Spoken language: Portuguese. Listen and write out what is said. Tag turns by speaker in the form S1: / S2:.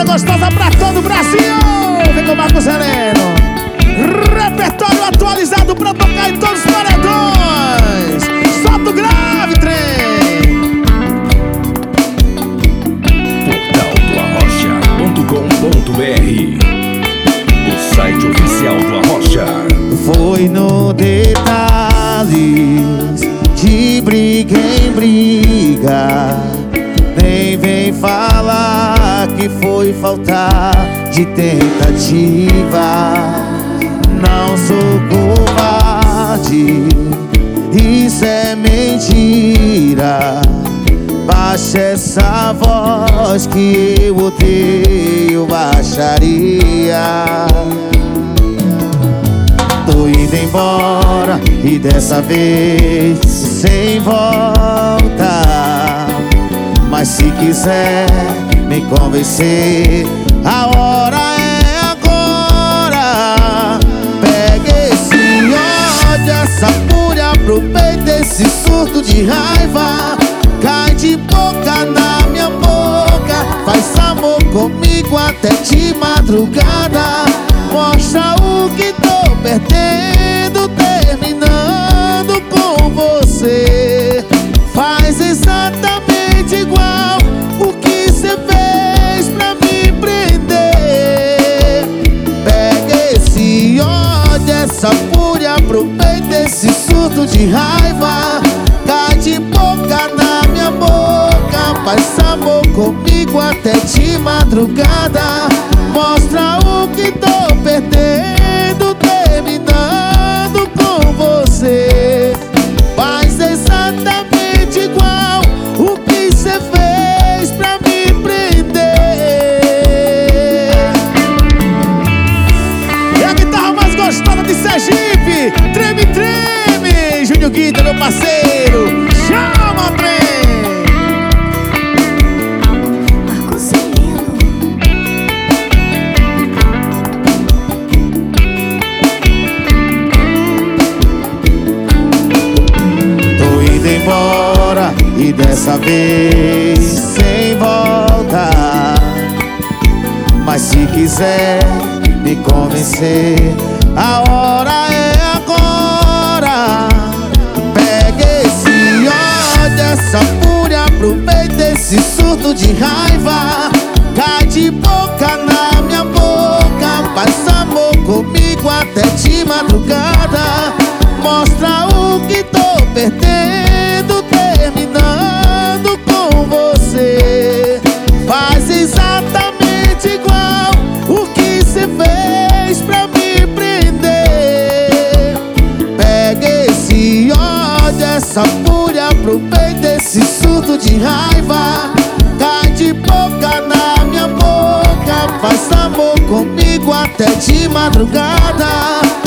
S1: moda gostosa pra todo o Brasil. Vem com o Marcos Heleno. Repertório atualizado pra tocar em todos os paredões. Solta o grave, trem.
S2: Portaldoarrocha.com.br, o site oficial do Arrocha.
S1: Foi no detalhes, de briga em briga. Nem vem falar que foi falta de tentativa. Não sou covarde, isso é mentira. Baixa essa voz que eu odeio, baixaria. Tô indo embora e dessa vez sem volta. Mas se quiser me convencer, a hora é agora. Pega esse ódio, essa fúria, aproveita esse surto de raiva. Cai de boca na minha boca, faz amor comigo até de madrugada. Mostra o que tô perdendo, terminando com você. Faz exatamente igual o que cê fez pra me prender. Pega esse ódio, essa fúria, aproveita esse surto de raiva. Cai de boca na minha boca, faz amor comigo até de madrugada. Mostra o que tô perdendo, terminando com você. Faz exatamente igual o que cê fez pra me prender. E a guitarra mais gostosa de Sergipe, treme, treme, Júnior Guita, meu parceiro. Chama, trem.
S3: Marcos Heleno.
S1: Tô indo embora e dessa vez sem volta. Mas se quiser me convencer, a hora é agora. Pega esse ódio, essa fúria, aproveita esse surto de raiva. Cai de boca na minha boca, faz amor comigo até de madrugada. Mostra o que tô perdendo, terminando com você. Faz exatamente igual o que cê fez pra me prender. Pega esse ódio, essa fúria, aproveita esse surto de raiva. Cai de boca na minha boca, faz amor comigo até de madrugada.